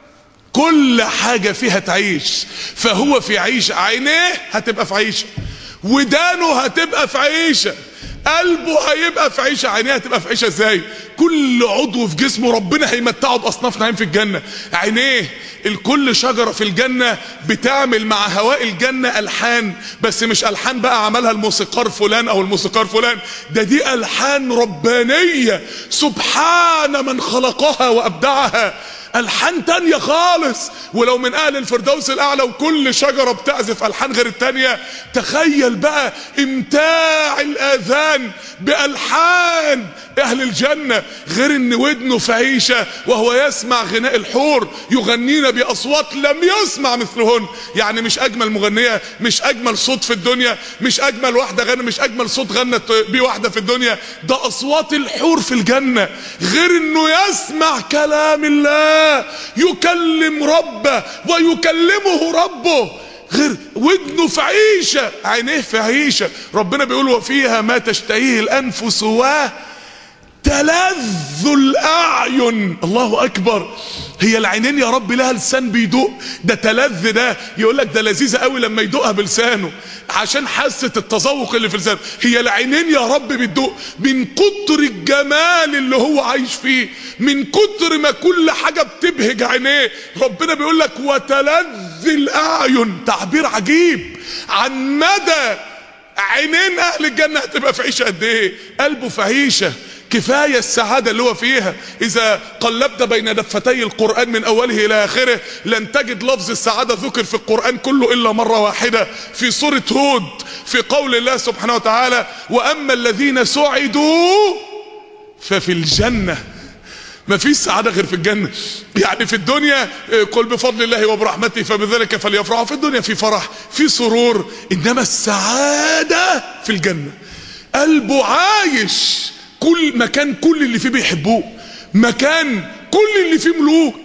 كل حاجة فيها تعيش. فهو في عيشة، عينيه هتبقى في عيشة، ودانه هتبقى في عيشة، قلبه هيبقى في عيشة. عينيه هتبقى في عيشة ازاي؟ كل عضو في جسمه ربنا هيمتعه باصناف نعيم في الجنة. عينيه، الكل شجرة في الجنة بتعمل مع هواء الجنة ألحان، بس مش ألحان بقى عملها الموسيقار فلان او الموسيقار فلان، ده دي ألحان ربانية سبحان من خلقها وأبدعها، ألحان تانية خالص. ولو من أهل الفردوس الأعلى وكل شجرة بتعزف ألحان غير التانية، تخيل بقى إمتاع الآذان بألحان أهل الجنة، غير إن ودنه في عيشة وهو يسمع غناء الحور يغنين بأصوات لم يسمع مثلهن. يعني مش أجمل مغنية، مش أجمل صوت في الدنيا، مش أجمل واحدة غنى، مش أجمل صوت غنت بيه واحدة في الدنيا، ده أصوات الحور في الجنة. غير إنه يسمع كلام الله، يكلم ربه ويكلمه ربه، غير ودنه في عيشة، عينيه في عيشة. ربنا بيقول وفيها ما تشتهيه الأنفس وتلذ الأعين. الله أكبر. هي العينين يا رب لها لسان بيدوق، ده تلذ، ده يقول لك ده لذيذة قوي لما يدوقها بلسانه عشان حاسة التذوق اللي في لسانه. هي العينين يا رب بتدوق من كتر الجمال اللي هو عايش فيه، من كتر ما كل حاجة بتبهج عينيه. ربنا بيقول لك وتلذ الأعين، تعبير عجيب عن مدى عينين أهل الجنة هتبقى في عيشة قد إيه. قلبه في عيشة، كفاية السعادة اللي هو فيها. إذا قلبت بين دفتي القرآن من أوله إلى آخره لن تجد لفظ السعادة ذكر في القرآن كله إلا مرة واحدة، في سورة هود، في قول الله سبحانه وتعالى وأما الذين سعدوا ففي الجنة. ما فيش سعادة غير في الجنة. يعني في الدنيا قل بفضل الله وبرحمته فبذلك فليفرحوا، في الدنيا في فرح في سرور، إنما السعادة في الجنة. قلبه عايش كل مكان، كل اللي فيه بيحبوه، مكان كل اللي فيه ملوك،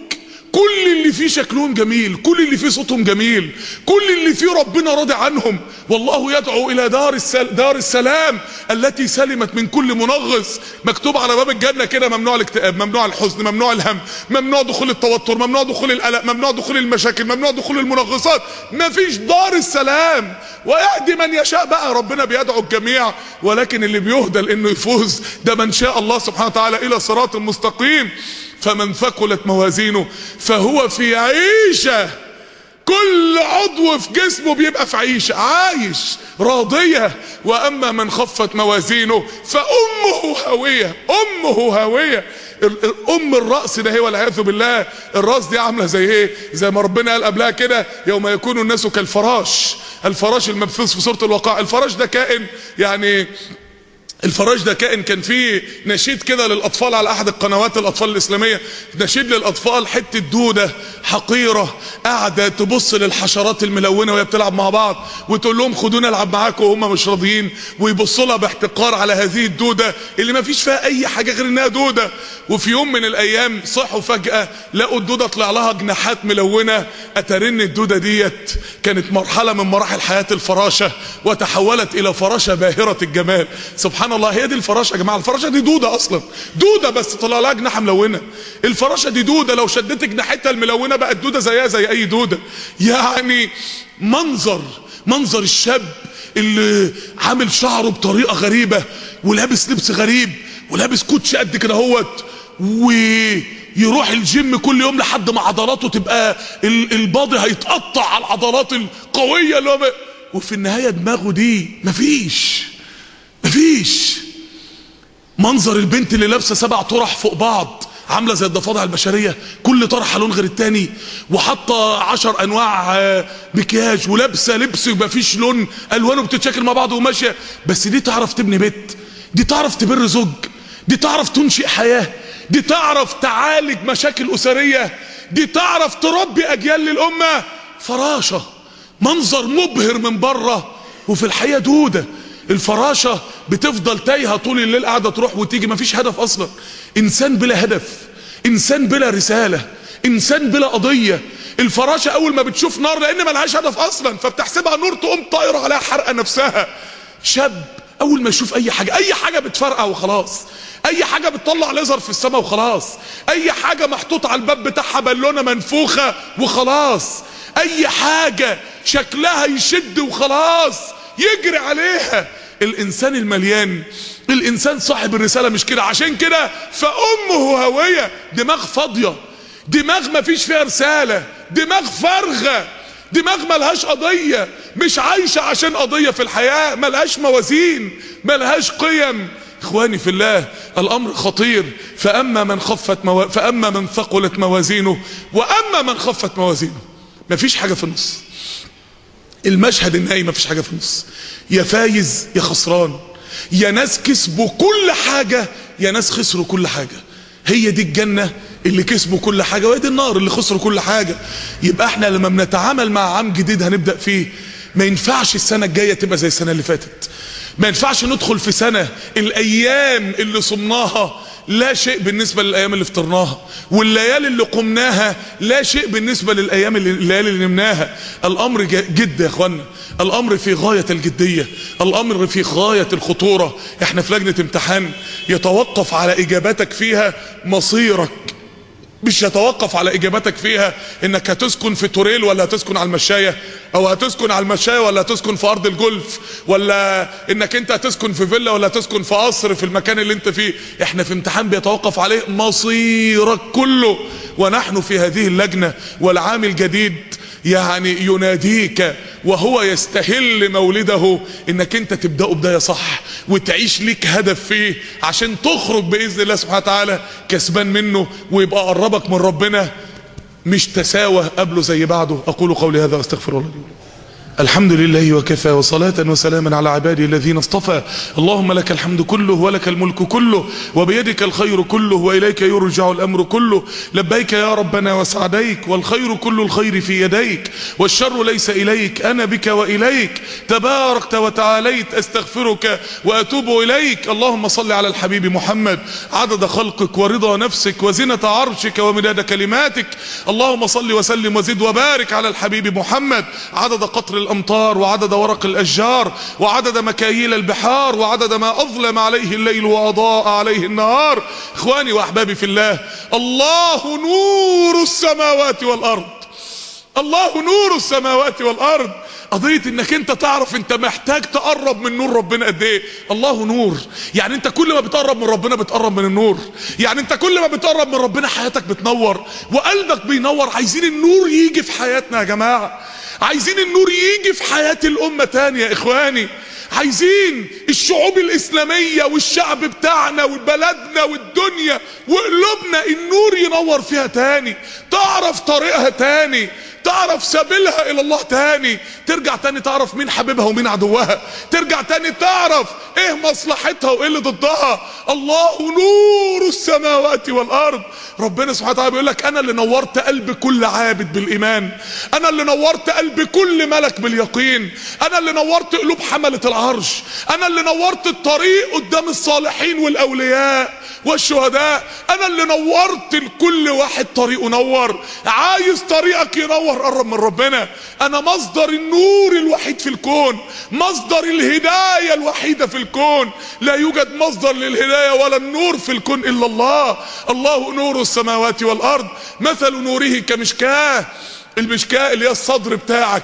كل اللي فيه شكلهم جميل، كل اللي فيه صوتهم جميل، كل اللي فيه ربنا راضي عنهم. والله يدعو الى دار السل... دار السلام التي سلمت من كل منغص. مكتوب على باب الجنه كده: ممنوع الاكتئاب، ممنوع الحزن، ممنوع الهم، ممنوع دخول التوتر، ممنوع دخول القلق، ممنوع دخول المشاكل، ممنوع دخول المنغصات. مفيش دار السلام. ويهدي من يشاء. بقى ربنا بيدعو الجميع، ولكن اللي بيهدى لانه يفوز ده من شاء الله سبحانه وتعالى الى صراط مستقيم. فمن ثقلت موازينه فهو في عيشة، كل عضو في جسمه بيبقى في عيشة، عايش راضية. واما من خفت موازينه فامه هاوية. امه هاوية. ام الراس ده هي والعياذ بالله. الراس دي عامله زي ايه؟ زي ما ربنا قال قبلها كده: يوم يكون الناس كالفراش. الفراش المبثوث في سوره الواقعة. الفراش ده كائن، يعني الفراش ده كائن كان فيه نشيد كده للاطفال على احد القنوات الاطفال الاسلاميه، نشيد للاطفال: حته دوده حقيره قاعده تبص للحشرات الملونه وهي بتلعب مع بعض وتقول لهم خدونا العب معاكم، وهم مش راضيين، ويبصوا لها باحتقار على هذه الدوده اللي ما فيش فيها اي حاجه غير انها دوده. وفي يوم من الايام صحوا فجاه لقوا الدوده طلع لها جناحات ملونه. اترن الدوده ديت كانت مرحله من مراحل حياه الفراشه، وتحولت الى فراشه باهره الجمال. سبحان الله. هي دي الفراشه يا جماعه. الفراشه دي دوده اصلا، دوده بس طلع لها جناحه ملونه. الفراشه دي دوده، لو شدت جناحتها الملونه بقت دوده زيها زي اي دوده. يعني منظر منظر الشاب اللي عامل شعره بطريقه غريبه، ولابس لبس غريب، ولابس كوتش قد كده اهوت، ويروح الجيم كل يوم لحد ما عضلاته تبقى الباضي هيتقطع على العضلات القويه اللي هو، وفي النهايه دماغه دي مفيش مفيش. منظر البنت اللي لابسه سبع طرح فوق بعض عامله زي الضفادع البشريه، كل طرحه لون غير التاني، وحاطه عشر انواع مكياج، ولابسه لبس مفيش لون، الوانه بتتشكل مع بعض وماشيه. بس دي تعرف تبني بيت، دي تعرف تبر زوج، دي تعرف تنشئ حياه، دي تعرف تعالج مشاكل اسريه، دي تعرف تربي اجيال للامه. فراشه، منظر مبهر من بره، وفي الحقيقه دوده. الفراشه بتفضل تايهه طول الليل، قاعده تروح وتيجي، مفيش هدف اصلا. انسان بلا هدف، انسان بلا رساله، انسان بلا قضيه. الفراشه اول ما بتشوف نار، لان ملهاش هدف اصلا، فبتحسبها نور تقوم طايره عليها حرقه نفسها. شاب اول ما يشوف اي حاجه، اي حاجه بتفرقع وخلاص، اي حاجه بتطلع ليزر في السماء وخلاص، اي حاجه محطوط على الباب بتاعها بالونه منفوخه وخلاص، اي حاجه شكلها يشد وخلاص يجري عليها. الانسان المليان، الانسان صاحب الرساله مش كده. عشان كده فامه هاويه، دماغ فاضيه، دماغ ما فيش فيها رساله، دماغ فارغه، دماغ ملهاش قضيه، مش عايشه عشان قضيه في الحياه، ملهاش موازين، ملهاش قيم. اخواني في الله، الامر خطير. فاما من خفت مو... فاما من ثقلت موازينه واما من خفت موازينه. مفيش حاجه في النص. المشهد النهائي مفيش حاجه في النص. يا فايز يا خسران، يا ناس كسبوا كل حاجه يا ناس خسروا كل حاجه. هي دي الجنه اللي كسبوا كل حاجه، وهي دي النار اللي خسروا كل حاجه. يبقى احنا لما بنتعامل مع عام جديد هنبدا فيه، ما ينفعش السنه الجايه تبقى زي السنه اللي فاتت. ما ينفعش ندخل في سنه الايام اللي صمناها لا شيء بالنسبه للايام اللي فطرناها، والليالي اللي قمناها لا شيء بالنسبه للايام اللي الليالي اللي نمناها. الامر جد يا اخوانا، الامر في غايه الجديه، الامر في غايه الخطوره. احنا في لجنه امتحان يتوقف على اجاباتك فيها مصيرك، مش يتوقف على اجاباتك فيها انك هتسكن في توريل ولا هتسكن على المشاية، او هتسكن على المشاية ولا هتسكن في ارض الجولف، ولا انك انت هتسكن في فيلا ولا هتسكن في قصر في المكان اللي انت فيه. احنا في امتحان بيتوقف عليه مصيرك كله. ونحن في هذه اللجنة والعام الجديد يعني يناديك وهو يستهل مولده انك انت تبدأه بداية صح، وتعيش ليك هدف فيه عشان تخرج بإذن الله سبحانه وتعالى كسبان منه، ويبقى قربك من ربنا، مش تساوى قبله زي بعده. اقول قولي هذا واستغفر الله لي ولكم. الحمد لله وكفى، وصلاة وسلاما على عباده الذين اصطفى. اللهم لك الحمد كله ولك الملك كله وبيدك الخير كله وإليك يرجع الأمر كله. لبيك يا ربنا وسعديك، والخير كل الخير في يديك والشر ليس إليك، أنا بك وإليك تباركت وتعاليت، أستغفرك وأتوب إليك. اللهم صل على الحبيب محمد عدد خلقك ورضا نفسك وزنة عرشك ومداد كلماتك. اللهم صل وسلم وزد وبارك على الحبيب محمد عدد قطر الأمطار وعدد ورق الأشجار وعدد مكاييل البحار وعدد ما أظلم عليه الليل وأضاء عليه النهار. إخواني وأحبابي في الله، الله نور السماوات والأرض، الله نور السماوات والأرض. قضية انك انت تعرف انت محتاج تقرب من نور ربنا قد ايه. الله نور، يعني انت كل ما بتقرب من ربنا بتقرب من النور، يعني انت كل ما بتقرب من ربنا حياتك بتنور وقلبك بينور. عايزين النور يجي في حياتنا يا جماعة، عايزين النور يجي في حياة الأمة تاني يا إخواني. عايزين الشعوب الإسلامية والشعب بتاعنا وبلدنا والدنيا وقلوبنا النور ينور فيها تاني، تعرف طريقها تاني، تعرف سبيلها الى الله تاني، ترجع تاني تعرف مين حبيبها ومين عدوها، ترجع تاني تعرف ايه مصلحتها وايه اللي ضدها. الله نور السماوات والارض. ربنا سبحانه وتعالى بيقول لك انا اللي نورت قلب كل عابد بالايمان، انا اللي نورت قلب كل ملك باليقين، انا اللي نورت قلوب حملة العرش، انا اللي نورت الطريق قدام الصالحين والاولياء والشهداء، انا اللي نورت لكل واحد طريقه نور. عايز طريقك ينور قرب من ربنا. انا مصدر النور الوحيد في الكون، مصدر الهداية الوحيدة في الكون، لا يوجد مصدر للهداية ولا النور في الكون الا الله. الله نور السماوات والارض. مثل نوره كمشكاة، المشكاة اللي هي الصدر بتاعك،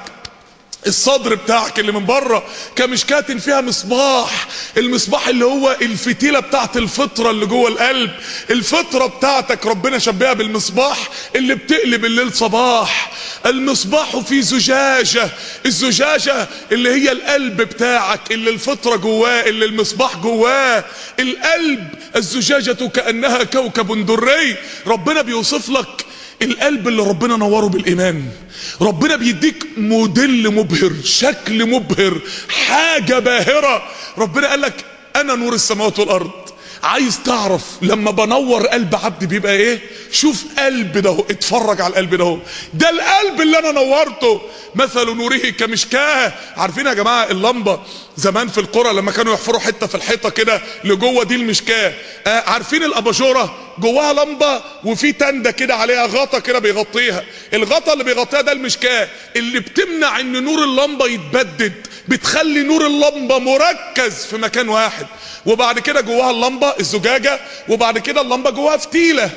الصدر بتاعك اللي من بره كمشكاة فيها مصباح، المصباح اللي هو الفتيلة بتاعت الفطرة اللي جوه القلب. الفطرة بتاعتك ربنا شبهها بالمصباح اللي بتقلب الليل صباح. المصباح في زجاجة، الزجاجة اللي هي القلب بتاعك اللي الفطرة جواه اللي المصباح جواه. القلب الزجاجة كأنها كوكب دري. ربنا بيوصف لك القلب اللي ربنا نوره بالإيمان. ربنا بيديك موديل مبهر، شكل مبهر، حاجة باهرة. ربنا قال لك أنا نور السماوات والأرض. عايز تعرف لما بنور قلب عبد بيبقى ايه؟ شوف قلب ده، اتفرج على القلب ده، ده القلب اللي انا نورته. مثل نوره كمشكاه. عارفين يا جماعه اللمبه زمان في القرى لما كانوا يحفروا حته في الحيطه كده لجوه دي المشكاه؟ آه عارفين الاباجوره جواها لمبه وفي تنده كده عليها غطا كده بيغطيها، الغطا اللي بيغطيها ده المشكاه اللي بتمنع ان نور اللمبه يتبدد، بتخلي نور اللمبه مركز في مكان واحد. وبعد كده جواها اللمبه الزجاجه، وبعد كده اللمبه جواها فتيله.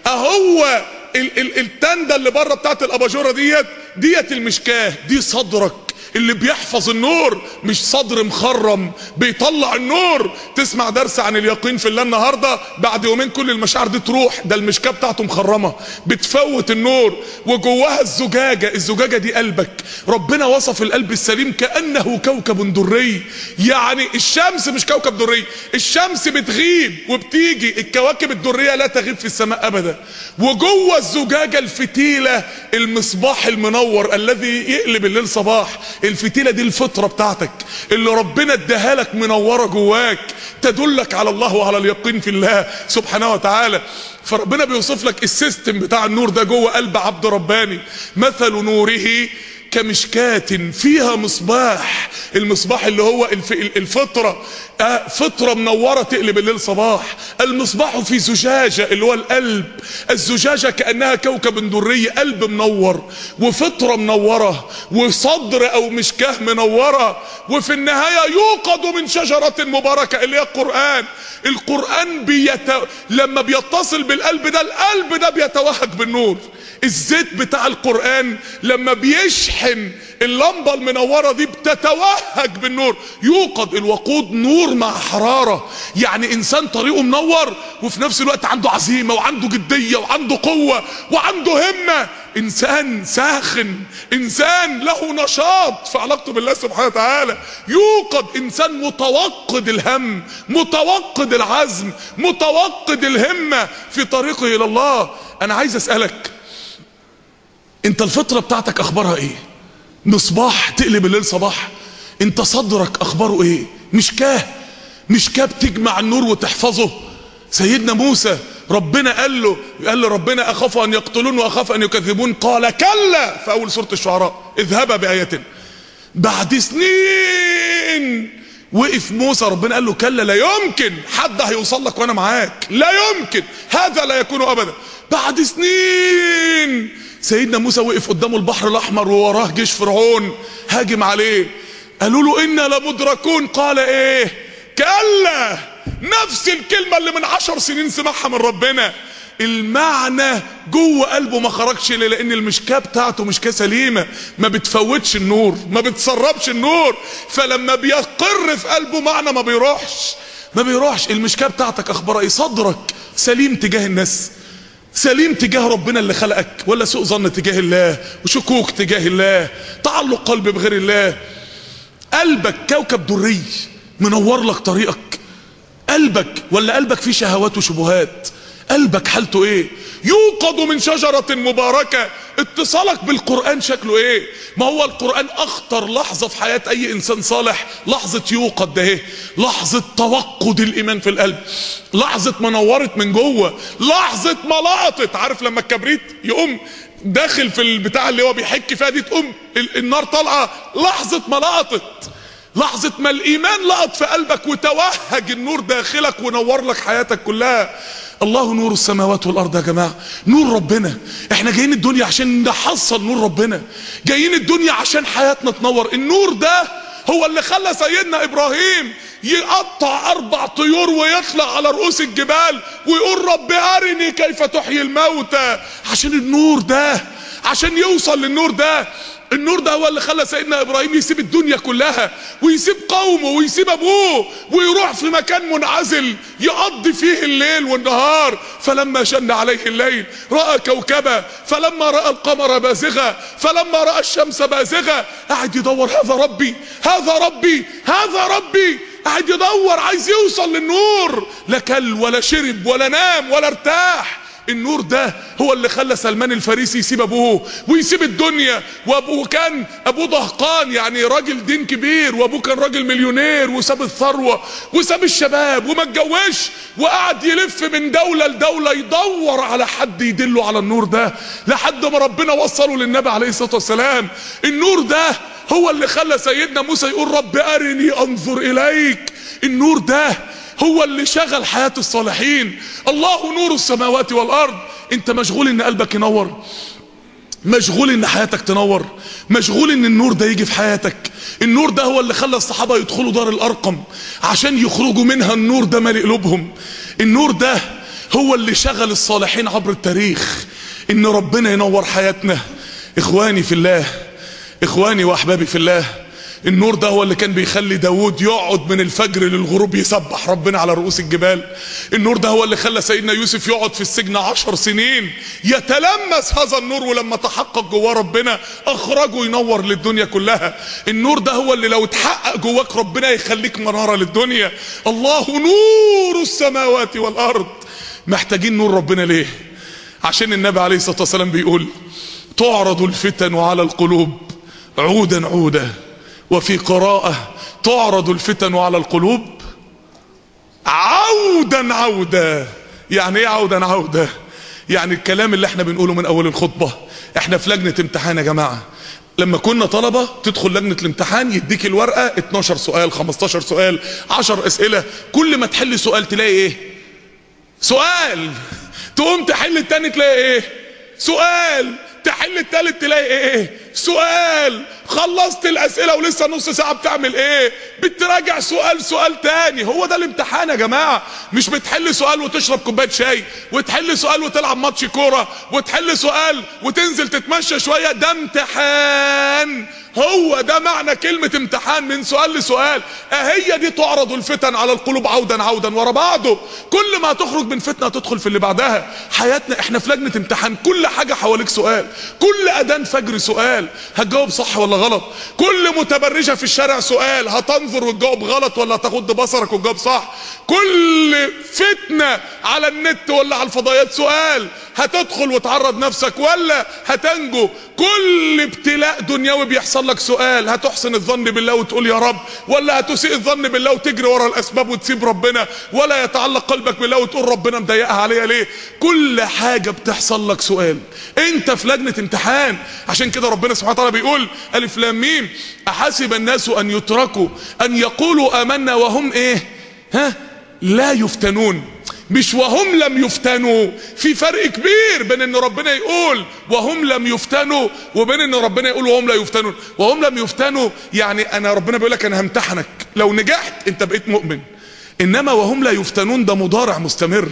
اهو ال ال التنده اللي بره بتاعت الاباجوره ديت ديت المشكاه، دي صدرك اللي بيحفظ النور، مش صدر مخرم بيطلع النور. تسمع درس عن اليقين في الله النهارده، بعد يومين كل المشاعر دي تروح، ده المشكاه بتاعته مخرمه بتفوت النور. وجواها الزجاجه، الزجاجه دي قلبك. ربنا وصف القلب السليم كانه كوكب دري. يعني الشمس مش كوكب دري، الشمس بتغيب وبتيجي، الكواكب الدريه لا تغيب في السماء ابدا. وجوه الزجاجه الفتيله، المصباح المنور الذي يقلب الليل صباح. الفتيلة دي الفطرة بتاعتك اللي ربنا اداها لك منورة جواك، تدلك على الله وعلى اليقين في الله سبحانه وتعالى. فربنا بيوصف لك السيستم بتاع النور ده جوه قلب عبد رباني. مثل نوره كمشكاة فيها مصباح، المصباح اللي هو الفطرة، آه فطرة منورة تقلب الليل صباح. المصباح في زجاجة اللي هو القلب، الزجاجة كأنها كوكب دري، قلب منور وفطرة منورة وصدر او مشكاه منورة. وفي النهاية يوقد من شجرة مباركة اللي هي القرآن. القرآن بيت... لما بيتصل بالقلب ده، القلب ده بيتوهج بالنور. الزيت بتاع القرآن لما بيشحن اللمبة المنورة دي بتتوهج بالنور. يوقد، الوقود نور مع حرارة، يعني انسان طريقه منور وفي نفس الوقت عنده عزيمة وعنده جدية وعنده قوة وعنده همة. انسان ساخن، انسان له نشاط في علاقته بالله سبحانه وتعالى. يوقد انسان متوقد الهم، متوقد العزم، متوقد الهمة في طريقه الى الله. انا عايز اسألك، انت الفطرة بتاعتك اخبارها ايه؟ مصباح تقلب الليل صباح. انت صدرك اخباره ايه؟ مشكاه مشكاه بتجمع النور وتحفظه. سيدنا موسى ربنا قال له قال له ربنا اخاف ان يقتلون واخاف ان يكذبون، قال كلا في اول سورة الشعراء اذهبا بآياتنا. بعد سنين وقف موسى، ربنا قال له كلا لا يمكن حد هيوصل لك وانا معاك، لا يمكن، هذا لا يكون ابدا. بعد سنين سيدنا موسى وقف قدامه البحر الاحمر ووراه جيش فرعون هاجم عليه، قالوا له انا لمدركون، قال ايه؟ كلا. نفس الكلمة اللي من عشر سنين سمعها من ربنا. المعنى جوه قلبه ما خرجش ليه؟ لان المشكاه بتاعته مشكاه سليمه، ما بتفوتش النور، ما بتسربش النور، فلما بيقر في قلبه معنى ما بيروحش ما بيروحش. المشكاه بتاعتك اخبارها ايه؟ صدرك سليم تجاه الناس، سليم تجاه ربنا اللي خلقك، ولا سوء ظن تجاه الله وشكوك تجاه الله، تعلق قلب بغير الله؟ قلبك كوكب دري منور لك طريقك، قلبك ولا قلبك فيه شهوات وشبهات؟ قلبك حالته ايه؟ يوقد من شجرة مباركة. اتصالك بالقرآن شكله ايه؟ ما هو القرآن اخطر لحظة في حياة اي انسان صالح لحظة يوقد ده ايه؟ لحظة توقد الايمان في القلب، لحظة ما نورت من جوه، لحظة ما لقطت. عارف لما الكبريت يقوم داخل في البتاع اللي هو بيحك فيها دي، تقوم النار طالعة، لحظة ما لقطت، لحظة ما الايمان لقط في قلبك وتوهج النور داخلك ونور لك حياتك كلها. الله نور السماوات والارض يا جماعة، نور ربنا. احنا جايين الدنيا عشان نحصل نور ربنا، جايين الدنيا عشان حياتنا تنور. النور ده هو اللي خلى سيدنا ابراهيم يقطع اربع طيور ويطلع على رؤوس الجبال ويقول رب ارني كيف تحيي الموتى، عشان النور ده، عشان يوصل للنور ده. النور ده هو اللي خلى سيدنا ابراهيم يسيب الدنيا كلها ويسيب قومه ويسيب ابوه ويروح في مكان منعزل يقضي فيه الليل والنهار. فلما شن عليه الليل راى كوكبا، فلما راى القمر بازغا، فلما راى الشمس بازغا، قاعد يدور هذا ربي هذا ربي هذا ربي، قاعد يدور عايز يوصل للنور. لا كل ولا شرب ولا نام ولا ارتاح. النور ده هو اللي خلى سلمان الفارسي يسيب ابوه ويسيب الدنيا، وابوه كان ابوه دهقان يعني راجل دين كبير، وابوه كان راجل مليونير، وساب الثروه وساب الشباب وما اتجوزش، وقعد يلف من دوله لدوله يدور على حد يدله على النور ده لحد ما ربنا وصله للنبي عليه الصلاه والسلام. النور ده هو اللي خلى سيدنا موسى يقول رب ارني انظر اليك. النور ده هو اللي شغل حياة الصالحين. الله نور السماوات والارض. انت مشغول ان قلبك ينور، مشغول ان حياتك تنور، مشغول ان النور ده يجي في حياتك. النور ده هو اللي خلى الصحابة يدخلوا دار الارقم عشان يخرجوا منها النور ده مالي قلوبهم. النور ده هو اللي شغل الصالحين عبر التاريخ ان ربنا ينور حياتنا. اخواني في الله، اخواني واحبابي في الله، النور ده هو اللي كان بيخلي داود يقعد من الفجر للغروب يسبح ربنا على رؤوس الجبال. النور ده هو اللي خلى سيدنا يوسف يقعد في السجن عشر سنين يتلمس هذا النور، ولما تحقق جواه ربنا اخرجه ينور للدنيا كلها. النور ده هو اللي لو اتحقق جواك ربنا يخليك منارة للدنيا. الله نور السماوات والارض. محتاجين نور ربنا ليه؟ عشان النبي عليه الصلاة والسلام بيقول تعرض الفتن على القلوب عودا عودا، وفي قراءة تعرض الفتن على القلوب عودا عودا. يعني ايه عودا عودا؟ يعني الكلام اللي احنا بنقوله من اول الخطبة. احنا في لجنة امتحان يا جماعة، لما كنا طلبة تدخل لجنة الامتحان يديك الورقة اتناشر سؤال، خمستاشر سؤال، عشر اسئلة، كل ما تحل سؤال تلاقي ايه؟ سؤال. تقوم تحل التاني تلاقي ايه؟ سؤال. تحل التالت تلاقي ايه؟ سؤال. خلصت الاسئله ولسه نص ساعه بتعمل ايه؟ بتراجع سؤال سؤال تاني. هو ده الامتحان يا جماعه، مش بتحل سؤال وتشرب كوبايه شاي، وتحل سؤال وتلعب ماتش كوره، وتحل سؤال وتنزل تتمشى شويه. ده امتحان. هو ده معنى كلمه امتحان، من سؤال لسؤال. اهي دي تعرض الفتن على القلوب عودا عودا ورا بعضه. كل ما تخرج من فتنه تدخل في اللي بعدها. حياتنا احنا في لجنه امتحان، كل حاجه حواليك سؤال، كل اذان فجر سؤال هتجاوب صح ولا غلط، كل متبرجه في الشارع سؤال هتنظر وتجاوب غلط ولا هتغض بصرك وتجاوب صح، كل فتنه على النت ولا على الفضائيات سؤال هتدخل وتعرض نفسك ولا هتنجو؟ كل ابتلاء دنيوي بيحصل لك سؤال، هتحسن الظن بالله وتقول يا رب، ولا هتسيء الظن بالله وتجري ورا الاسباب وتسيب ربنا، ولا يتعلق قلبك بالله وتقول ربنا مضيقها عليا ليه؟ كل حاجة بتحصل لك سؤال، انت في لجنة امتحان. عشان كده ربنا سبحانه وتعالى بيقول الف لام ميم احسب الناس ان يتركوا ان يقولوا امنا وهم ايه؟ ها؟ لا يفتنون. مش وهم لم يفتنوا. في فرق كبير بين ان ربنا يقول وهم لم يفتنوا وبين ان ربنا يقول وهم لا يفتنون. وهم لم يفتنوا يعني انا ربنا بيقول لك انا همتحنك، لو نجحت انت بقيت مؤمن. انما وهم لا يفتنون ده مضارع مستمر.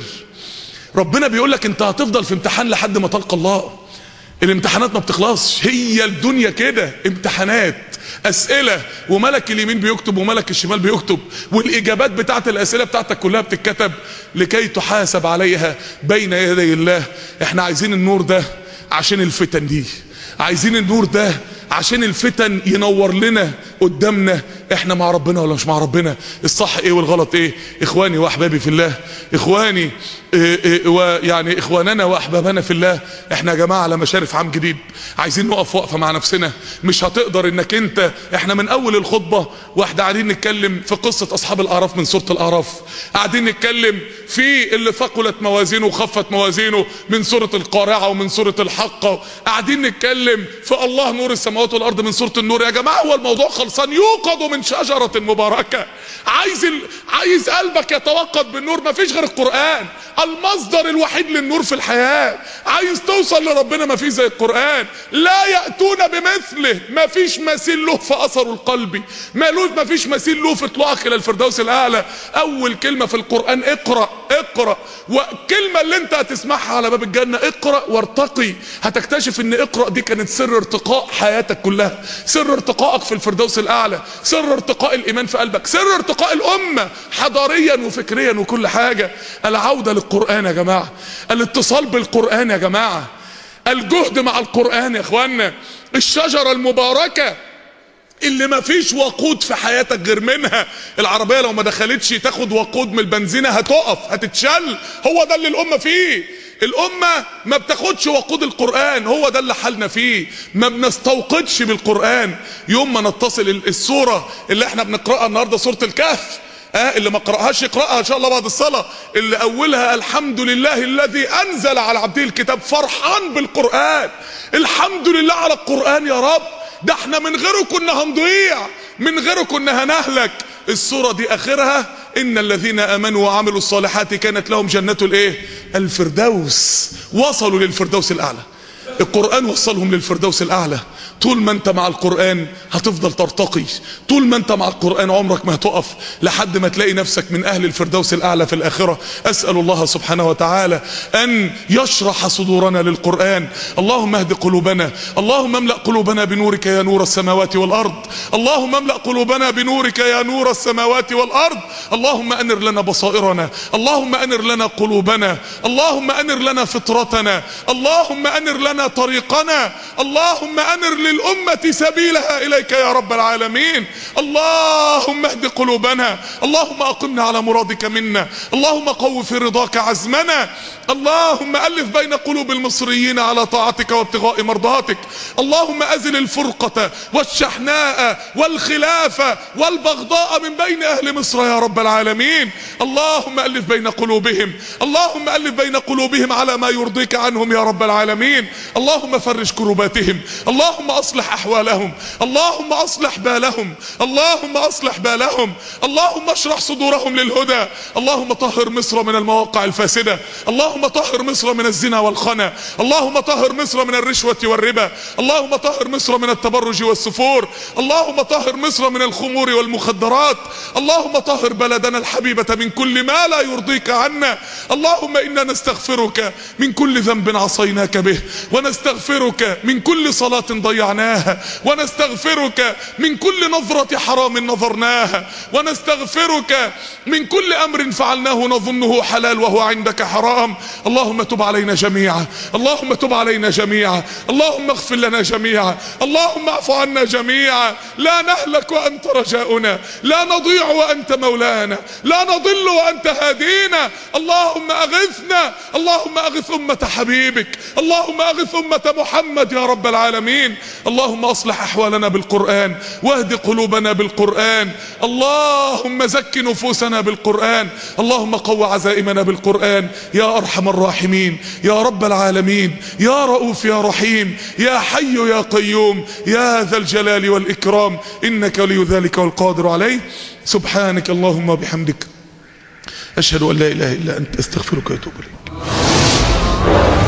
ربنا بيقول لك انت هتفضل في امتحان لحد ما تلقى الله. الامتحانات ما بتخلصش، هي الدنيا كده امتحانات، اسئله، وملك اليمين بيكتب وملك الشمال بيكتب، والاجابات بتاعت الاسئله بتاعتك كلها بتتكتب لكي تحاسب عليها بين يدي الله. احنا عايزين النور ده عشان الفتن دي، عايزين النور ده عشان الفتن ينور لنا قدامنا احنا مع ربنا ولا مش مع ربنا، الصح ايه والغلط ايه. اخواني واحبابي في الله، اخواني إيه إيه ويعني اخواننا واحبابنا في الله، احنا يا جماعه على مشارف عام جديد، عايزين نقف وقفه مع نفسنا. مش هتقدر انك انت، احنا من اول الخطبه واحنا قاعدين نتكلم في قصه اصحاب الاعراف من سوره الاعراف، قاعدين نتكلم في اللي ثقلت موازينه وخفت موازينه من سوره القارعه ومن سوره الحقه، قاعدين نتكلم في الله نور السماوات والارض من سوره النور. يا جماعه هو الموضوع خلصان، يوقظ من شجره مباركه. عايز ال... عايز قلبك يتوقد بالنور، مفيش غير القران، المصدر الوحيد للنور في الحياه. عايز توصل لربنا مفيش زي القران، لا ياتون بمثله، مفيش مثيل له في اثره القلبي، مالوش مفيش مثيل له في طلوعك الى الفردوس الاعلى. اول كلمه في القران اقرا اقرا، والكلمه اللي انت هتسمعها على باب الجنه اقرا وارتقي. هتكتشف ان اقرا دي كانت سر ارتقاء حياتك كلها، سر ارتقائك في الفردوس الاعلى، سر ارتقاء الايمان في قلبك، سر ارتقاء الامه حضاريا وفكريا وكل حاجه. العوده للقران يا جماعه، الاتصال بالقران يا جماعه، الجهد مع القران يا اخوانا. الشجره المباركه اللي ما فيش وقود في حياتك غير منها. العربيه لو ما دخلتش تاخد وقود من البنزينه هتقف هتتشل. هو ده اللي الامه فيه، الامه ما بتاخدش وقود القران، هو ده اللي حالنا فيه، ما بنستوقدش بالقران. يوم ما نتصل السوره اللي احنا بنقراها النهارده سوره الكهف، اه اللي ما قرأهاش يقرأها ان شاء الله بعد الصلاة، اللي اولها الحمد لله الذي انزل على عبده الكتاب، فرحان بالقرآن. الحمد لله على القرآن يا رب، ده احنا من غيره كنا هنضيع، من غيره كنا هنهلك. السورة دي اخرها ان الذين امنوا وعملوا الصالحات كانت لهم جنات الايه؟ الفردوس. وصلوا للفردوس الاعلى، القرآن وصلهم للفردوس الاعلى. طول ما انت مع القرآن هتفضل ترتقي، طول ما انت مع القرآن عمرك ما هتقف لحد ما تلاقي نفسك من اهل الفردوس الاعلى في الاخرة. اسأل الله سبحانه وتعالى ان يشرح صدورنا للقرآن. اللهم اهد قلوبنا، اللهم املأ قلوبنا بنورك يا نور السماوات والارض، اللهم املأ قلوبنا بنورك يا نور السماوات والارض. اللهم انر لنا بصائرنا، اللهم انر لنا قلوبنا، اللهم انر لنا فطرتنا، اللهم انر لنا طريقنا، اللهم انر للأمة سبيلها إليك يا رب العالمين. اللهم اهد قلوبنا، اللهم أقمنا على مرادك منا، اللهم قو في رضاك عزمنا، اللهم ألف بين قلوب المصريين على طاعتك وابتغاء مرضاتك، اللهم أزل الفرقة والشحناء والخلافة والبغضاء من بين أهل مصر يا رب العالمين. اللهم ألف بين قلوبهم، اللهم ألف بين قلوبهم على ما يرضيك عنهم يا رب العالمين. اللهم فرج كرباتهم، اللهم اصلح احوالهم، اللهم اصلح بالهم، اللهم اصلح بالهم، اللهم اشرح صدورهم للهدى. اللهم طهر مصر من المواقع الفاسدة، اللهم طهر مصر من الزنا والخنا، اللهم طهر مصر من الرشوة والربا، اللهم طهر مصر من التبرج والسفور، اللهم طهر مصر من الخمور والمخدرات، اللهم طهر بلدنا الحبيبة من كل ما لا يرضيك عنا. اللهم انا نستغفرك من كل ذنب عصيناك به ونستغفرك من كل صلاة ضيعناها، ونستغفرك من كل نظرة حرام نظرناها، ونستغفرك من كل أمر فعلناه نظنه حلال وهو عندك حرام. اللهم تب علينا جميعا، اللهم تب علينا جميعا، اللهم اغفر لنا جميعا، اللهم اعف عنا جميعا. لا نهلك وأنت رجاؤنا، لا نضيع وأنت مولانا، لا نضل وأنت هادينا. اللهم أغثنا، اللهم أغث أمة حبيبك، اللهم أغث أمة محمد يا رب العالمين. اللهم أصلح أحوالنا بالقرآن، واهد قلوبنا بالقرآن، اللهم زك نفوسنا بالقرآن، اللهم قو عزائمنا بالقرآن يا أرحم الراحمين يا رب العالمين، يا رؤوف يا رحيم، يا حي يا قيوم، يا ذا الجلال والإكرام، إنك ولي ذلك والقادر عليه. سبحانك اللهم وبحمدك، أشهد أن لا إله إلا أنت، أستغفرك وأتوب إليك.